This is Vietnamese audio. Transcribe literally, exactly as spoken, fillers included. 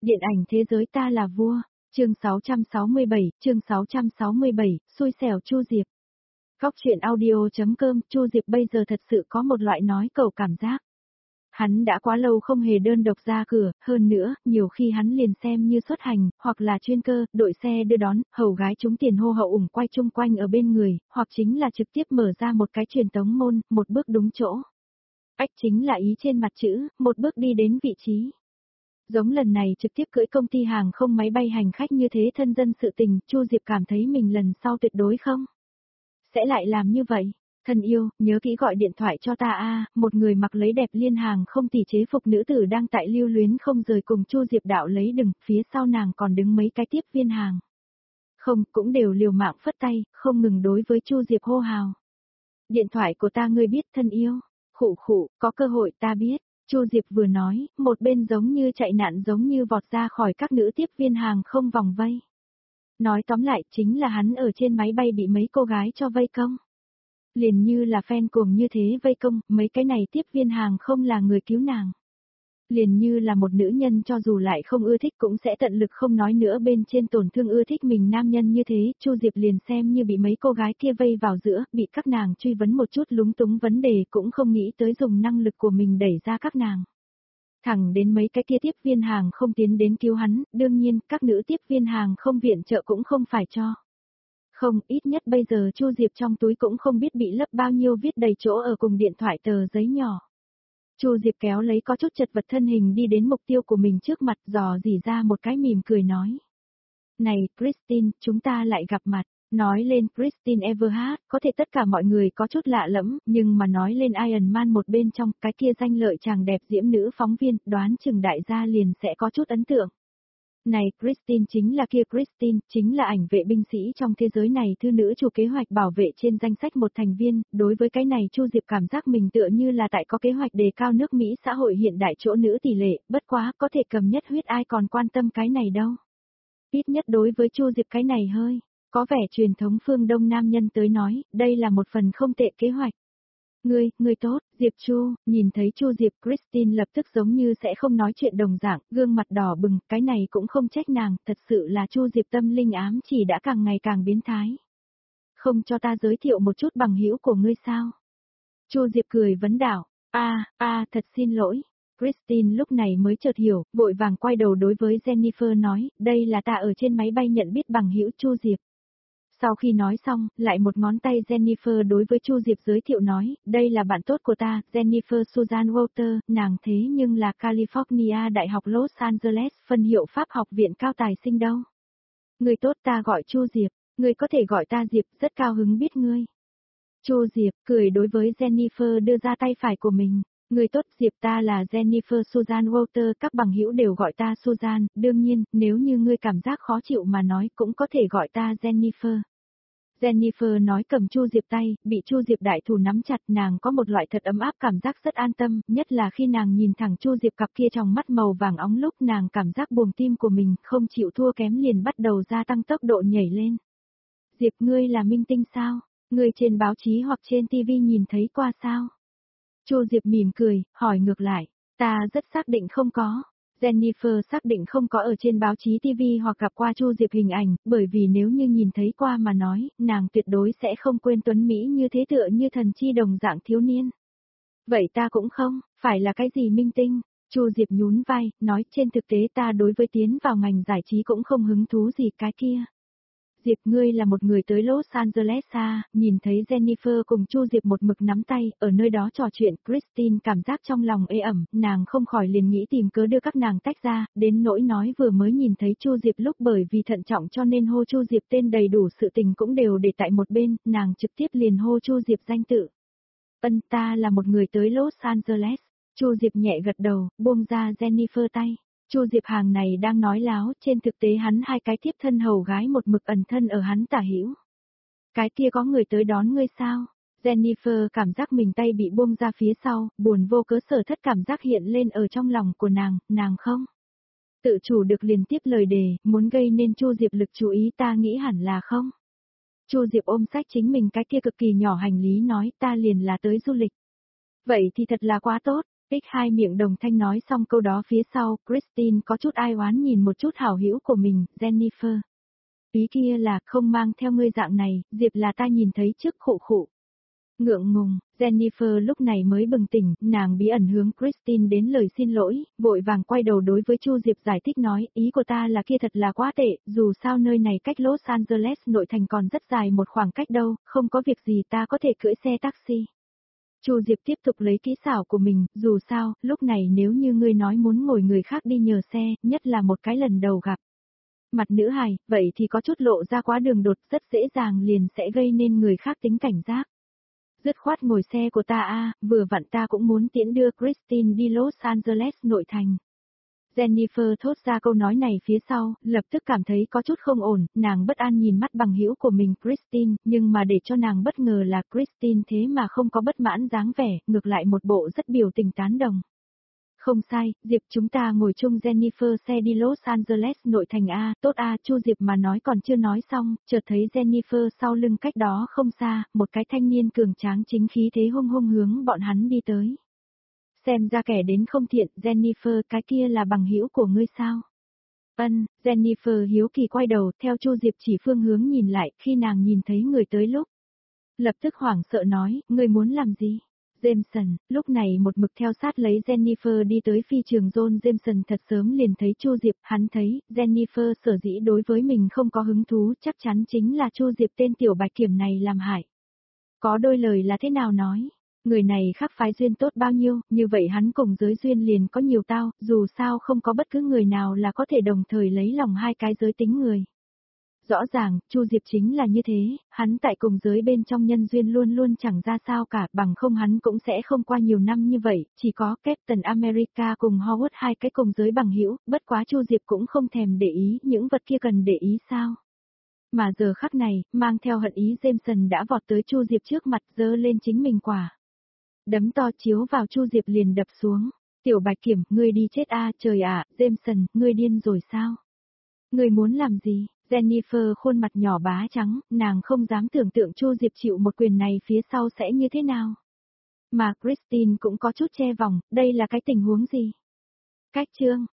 Điện ảnh thế giới ta là vua, chương sáu trăm sáu mươi bảy, chương sáu trăm sáu mươi bảy, xui xẻo Chu Diệp. Góc truyện audio.com, Chu Diệp bây giờ thật sự có một loại nói cầu cảm giác. Hắn đã quá lâu không hề đơn độc ra cửa, hơn nữa, nhiều khi hắn liền xem như xuất hành, hoặc là chuyên cơ, đội xe đưa đón, hầu gái trúng tiền hô hậu ủng quay chung quanh ở bên người, hoặc chính là trực tiếp mở ra một cái truyền tống môn, một bước đúng chỗ. Ách chính là ý trên mặt chữ, một bước đi đến vị trí. Giống lần này trực tiếp cưỡi công ty hàng không máy bay hành khách như thế thân dân sự tình, Chu Diệp cảm thấy mình lần sau tuyệt đối không sẽ lại làm như vậy. Thân yêu, nhớ kỹ gọi điện thoại cho ta a, một người mặc lấy đẹp liên hàng không tỷ chế phục nữ tử đang tại lưu luyến không rời cùng Chu Diệp đạo lấy đừng, phía sau nàng còn đứng mấy cái tiếp viên hàng. Không, cũng đều liều mạng phất tay, không ngừng đối với Chu Diệp hô hào. Điện thoại của ta ngươi biết thân yêu, khụ khụ, có cơ hội ta biết. Chu Diệp vừa nói, một bên giống như chạy nạn giống như vọt ra khỏi các nữ tiếp viên hàng không vòng vây. Nói tóm lại chính là hắn ở trên máy bay bị mấy cô gái cho vây công. Liền như là fan cuồng như thế vây công, mấy cái này tiếp viên hàng không là người cứu nàng. Liền như là một nữ nhân cho dù lại không ưa thích cũng sẽ tận lực không nói nữa bên trên tổn thương ưa thích mình nam nhân như thế, Chu Diệp liền xem như bị mấy cô gái kia vây vào giữa, bị các nàng truy vấn một chút lúng túng vấn đề cũng không nghĩ tới dùng năng lực của mình đẩy ra các nàng. Thẳng đến mấy cái kia tiếp viên hàng không tiến đến cứu hắn, đương nhiên các nữ tiếp viên hàng không viện trợ cũng không phải cho. Không, ít nhất bây giờ Chu Diệp trong túi cũng không biết bị lấp bao nhiêu viết đầy chỗ ở cùng điện thoại tờ giấy nhỏ. Chu Diệp kéo lấy có chút chật vật thân hình đi đến mục tiêu của mình trước mặt, dò dỉ ra một cái mỉm cười nói. Này, Christine, chúng ta lại gặp mặt. Nói lên Christine Everhart, có thể tất cả mọi người có chút lạ lẫm, nhưng mà nói lên Iron Man một bên trong, cái kia danh lợi chàng đẹp diễm nữ phóng viên, đoán chừng đại gia liền sẽ có chút ấn tượng. Này, Christine chính là kia Christine, chính là ảnh vệ binh sĩ trong thế giới này thư nữ chủ kế hoạch bảo vệ trên danh sách một thành viên, đối với cái này Chu Diệp cảm giác mình tựa như là tại có kế hoạch đề cao nước Mỹ xã hội hiện đại chỗ nữ tỷ lệ, bất quá có thể cầm nhất huyết ai còn quan tâm cái này đâu. Ít nhất đối với Chu Diệp cái này hơi, có vẻ truyền thống phương Đông nam nhân tới nói, đây là một phần không tệ kế hoạch. Ngươi, ngươi tốt, Diệp Chu, nhìn thấy Chu Diệp, Christine lập tức giống như sẽ không nói chuyện đồng dạng, gương mặt đỏ bừng, cái này cũng không trách nàng, thật sự là Chu Diệp tâm linh ám chỉ đã càng ngày càng biến thái. Không cho ta giới thiệu một chút bằng hữu của ngươi sao? Chu Diệp cười vấn đạo, a, a, thật xin lỗi. Christine lúc này mới chợt hiểu, vội vàng quay đầu đối với Jennifer nói, đây là ta ở trên máy bay nhận biết bằng hữu Chu Diệp. Sau khi nói xong, lại một ngón tay Jennifer đối với Chu Diệp giới thiệu nói, đây là bạn tốt của ta, Jennifer Susan Walter, nàng thế nhưng là California Đại học Los Angeles phân hiệu Pháp học viện cao tài sinh đâu. Người tốt ta gọi Chu Diệp, người có thể gọi ta Diệp, rất cao hứng biết ngươi. Chu Diệp, cười đối với Jennifer đưa ra tay phải của mình. Người tốt Diệp ta là Jennifer Susan Walter, các bằng hữu đều gọi ta Susan, đương nhiên, nếu như ngươi cảm giác khó chịu mà nói cũng có thể gọi ta Jennifer. Jennifer nói cầm Chu Diệp tay, bị Chu Diệp đại thủ nắm chặt, nàng có một loại thật ấm áp cảm giác rất an tâm, nhất là khi nàng nhìn thẳng Chu Diệp cặp kia trong mắt màu vàng óng lúc nàng cảm giác buồng tim của mình không chịu thua kém liền bắt đầu gia tăng tốc độ nhảy lên. Diệp ngươi là minh tinh sao? Ngươi trên báo chí hoặc trên ti vi nhìn thấy qua sao? Chu Diệp mỉm cười, hỏi ngược lại, ta rất xác định không có. Jennifer xác định không có ở trên báo chí ti vi hoặc gặp qua Chu Diệp hình ảnh, bởi vì nếu như nhìn thấy qua mà nói, nàng tuyệt đối sẽ không quên tuấn Mỹ như thế tựa như thần chi đồng dạng thiếu niên. Vậy ta cũng không, phải là cái gì minh tinh? Chu Diệp nhún vai, nói trên thực tế ta đối với tiến vào ngành giải trí cũng không hứng thú gì cái kia. Diệp ngươi là một người tới Los Angeles à, nhìn thấy Jennifer cùng Chu Diệp một mực nắm tay, ở nơi đó trò chuyện, Christine cảm giác trong lòng ê ẩm, nàng không khỏi liền nghĩ tìm cớ đưa các nàng tách ra, đến nỗi nói vừa mới nhìn thấy Chu Diệp lúc bởi vì thận trọng cho nên hô Chu Diệp tên đầy đủ sự tình cũng đều để tại một bên, nàng trực tiếp liền hô Chu Diệp danh tự. Ân ta là một người tới Los Angeles, Chu Diệp nhẹ gật đầu, buông ra Jennifer tay. Chu Diệp hàng này đang nói láo, trên thực tế hắn hai cái tiếp thân hầu gái một mực ẩn thân ở hắn tả hữu. Cái kia có người tới đón ngươi sao? Jennifer cảm giác mình tay bị buông ra phía sau, buồn vô cớ sở thất cảm giác hiện lên ở trong lòng của nàng, nàng không tự chủ được liền tiếp lời đề, muốn gây nên Chu Diệp lực chú ý ta nghĩ hẳn là không. Chu Diệp ôm sách chính mình cái kia cực kỳ nhỏ hành lý nói ta liền là tới du lịch. Vậy thì thật là quá tốt. Tích hai miệng đồng thanh nói xong câu đó phía sau, Christine có chút ai oán nhìn một chút hảo hữu của mình, Jennifer. Ý kia là không mang theo ngươi dạng này, Diệp là ta nhìn thấy trước khụ khụ. Ngượng ngùng, Jennifer lúc này mới bừng tỉnh, nàng bí ẩn hướng Christine đến lời xin lỗi, vội vàng quay đầu đối với Chu Diệp giải thích nói, ý của ta là kia thật là quá tệ, dù sao nơi này cách Los Angeles nội thành còn rất dài một khoảng cách đâu, không có việc gì ta có thể cưỡi xe taxi. Chu Diệp tiếp tục lấy kỹ xảo của mình, dù sao, lúc này nếu như ngươi nói muốn ngồi người khác đi nhờ xe, nhất là một cái lần đầu gặp. Mặt nữ hài, vậy thì có chút lộ ra quá đường đột, rất dễ dàng liền sẽ gây nên người khác tính cảnh giác. Dứt khoát ngồi xe của ta a, vừa vặn ta cũng muốn tiễn đưa Christine đi Los Angeles nội thành. Jennifer thốt ra câu nói này phía sau, lập tức cảm thấy có chút không ổn, nàng bất an nhìn mắt bằng hữu của mình Christine, nhưng mà để cho nàng bất ngờ là Christine thế mà không có bất mãn dáng vẻ, ngược lại một bộ rất biểu tình tán đồng. Không sai, Diệp chúng ta ngồi chung Jennifer xe đi Los Angeles nội thành A, tốt A, Chu Diệp mà nói còn chưa nói xong, chợt thấy Jennifer sau lưng cách đó không xa, một cái thanh niên cường tráng chính khí thế hung hung hướng bọn hắn đi tới. Xem ra kẻ đến không thiện, Jennifer, cái kia là bằng hữu của ngươi sao? Ân, Jennifer hiếu kỳ quay đầu, theo Chu Diệp chỉ phương hướng nhìn lại, khi nàng nhìn thấy người tới lúc. Lập tức hoảng sợ nói, ngươi muốn làm gì? Jameson, lúc này một mực theo sát lấy Jennifer đi tới phi trường John Jameson thật sớm liền thấy Chu Diệp, hắn thấy, Jennifer sở dĩ đối với mình không có hứng thú, chắc chắn chính là Chu Diệp tên tiểu bạch kiểm này làm hại. Có đôi lời là thế nào nói? Người này khác phái duyên tốt bao nhiêu, như vậy hắn cùng giới duyên liền có nhiều tao, dù sao không có bất cứ người nào là có thể đồng thời lấy lòng hai cái giới tính người. Rõ ràng, Chu Diệp chính là như thế, hắn tại cùng giới bên trong nhân duyên luôn luôn chẳng ra sao cả, bằng không hắn cũng sẽ không qua nhiều năm như vậy, chỉ có Captain America cùng Howard hai cái cùng giới bằng hữu, bất quá Chu Diệp cũng không thèm để ý, những vật kia cần để ý sao. Mà giờ khắc này, mang theo hận ý Jameson đã vọt tới Chu Diệp trước mặt giơ lên chính mình quả. Đấm to chiếu vào Chu Diệp liền đập xuống. Tiểu bạch kiểm, ngươi đi chết a, trời ạ, Jameson, ngươi điên rồi sao? Ngươi muốn làm gì? Jennifer khuôn mặt nhỏ bá trắng, nàng không dám tưởng tượng Chu Diệp chịu một quyền này phía sau sẽ như thế nào. Mà Christine cũng có chút che vòng, đây là cái tình huống gì? Cách chương